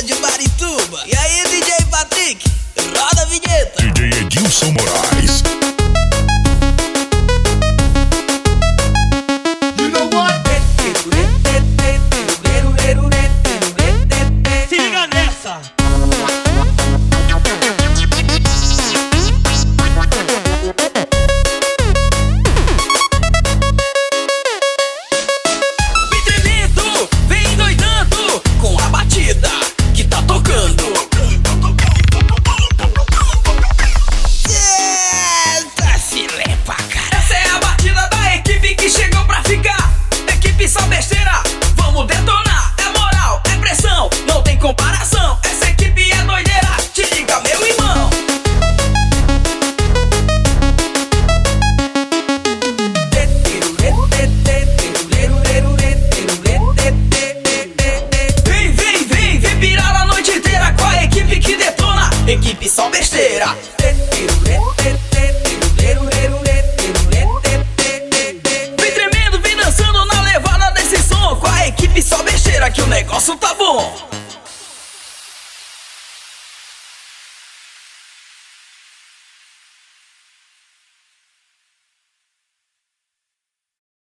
galera de Marituba. E aí, DJ Patrick, roda a vinheta. DJ Edilson Moraes. You know what? Se liga nessa. Vem doidando com a batida que tá tocando. Eita, se lepa, cara. Essa é a batida da equipe que chegou pra ficar. Equipe só besteira, vamos detonar. É moral, é pressão, não tem comparação. Essa equipe é doideira, te liga, meu irmão. Vem pirar a noite inteira com a equipe que detona. Equipe só besteira.